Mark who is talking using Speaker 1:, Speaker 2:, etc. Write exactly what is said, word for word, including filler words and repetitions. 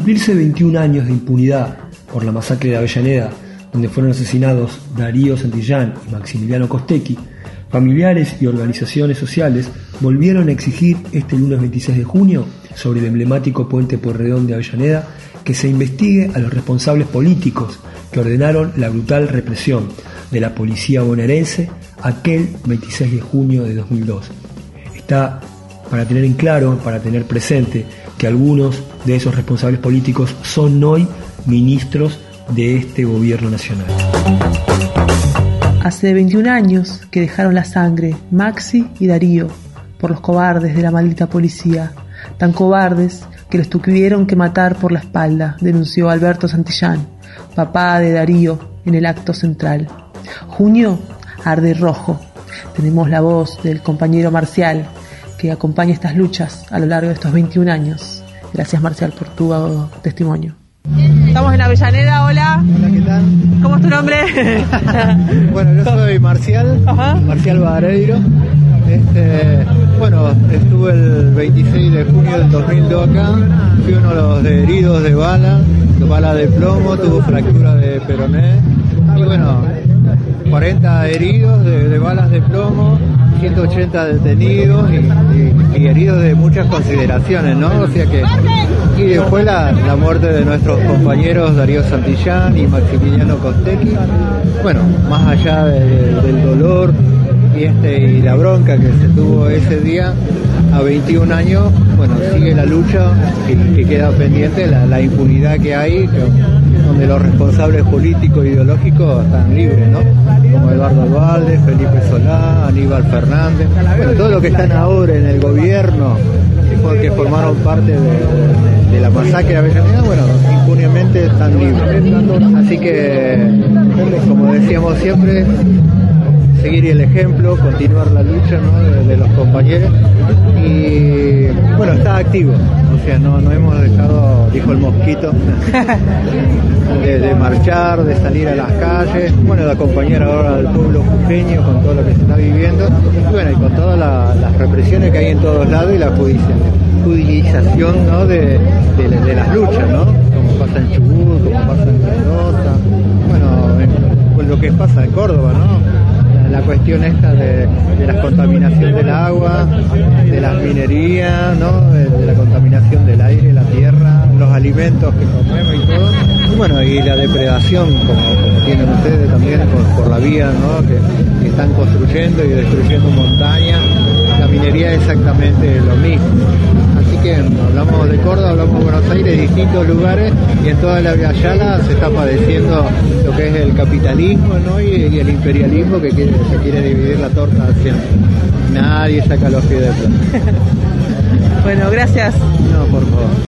Speaker 1: cumplirse veintiún años de impunidad por la masacre de Avellaneda, donde fueron asesinados Darío Santillán y Maximiliano Costecchi, familiares y organizaciones sociales volvieron a exigir este lunes veintiséis de junio sobre el emblemático puente Pueyrredón de Avellaneda que se investigue a los responsables políticos que ordenaron la brutal represión de la policía bonaerense aquel veintiséis de junio de dos mil dos. Está para tener en claro, para tener presente, que algunos de esos responsables políticos son hoy ministros de este gobierno nacional.
Speaker 2: Hace veintiún años que dejaron la sangre Maxi y Darío por los cobardes de la maldita policía, tan cobardes que los tuvieron que matar por la espalda, denunció Alberto Santillán, papá de Darío, en el acto central. Junio arde rojo. Tenemos la voz del compañero Marcial, que acompaña estas luchas a lo largo de estos veintiún años. Gracias, Marcial, por tu testimonio. Estamos en Avellaneda, hola.
Speaker 3: Hola, ¿qué tal?
Speaker 2: ¿Cómo es tu nombre?
Speaker 3: Bueno, yo soy Marcial, Ajá. Marcial Bareiro. Este, bueno, estuve el veintiséis de junio del dos mil dos acá, fui uno de los heridos de bala, de bala de plomo, tuvo fractura de peroné, y bueno, cuarenta heridos de, de balas de plomo, ciento ochenta detenidos y, y, y heridos de muchas consideraciones, ¿no? O sea que, y después la, la muerte de nuestros compañeros Darío Santillán y Maximiliano Costecchi. Bueno, más allá de, de, del dolor y, este, y la bronca que se tuvo ese día, a veintiún años, bueno, sigue la lucha que, que queda pendiente, la, la impunidad que hay, que, donde los responsables políticos e ideológicos están libres, ¿no? Como Eduardo Duhalde, Felipe Solá, Aníbal Fernández, bueno, todos los que están ahora en el gobierno, que formaron parte de, de, de la masacre de Avellaneda, bueno, impunemente están libres. Así que, como decíamos siempre, seguir el ejemplo, continuar la lucha, ¿no? de, de los compañeros y bueno, está activo, o sea, no, no hemos dejado, dijo el mosquito, de, de marchar, de salir a las calles, bueno, de acompañar ahora al pueblo jujeño con todo lo que se está viviendo y bueno, y con todas la, las represiones que hay en todos lados y la judicialización, ¿no? de, de, de las luchas, ¿no? Como pasa en Chubut, como pasa en Mendoza, bueno, en, pues lo que pasa en Córdoba, ¿no? La cuestión esta de, de la contaminación del agua, de las minerías, ¿no? de, de la contaminación del aire, la tierra, los alimentos que comemos y todo. Y bueno, y la depredación, como, como tienen ustedes también por, por la vía, ¿no? que, que están construyendo y destruyendo montañas. La minería es exactamente lo mismo. Así que hablamos de Córdoba, hablamos de Buenos Aires, distintos lugares, y en toda la Via Yala se está padeciendo lo que es el capitalismo, ¿no? y, y el imperialismo que quiere, se quiere dividir la torta siempre. Nadie saca los pies de plata.
Speaker 2: Bueno, gracias.
Speaker 3: No, por favor.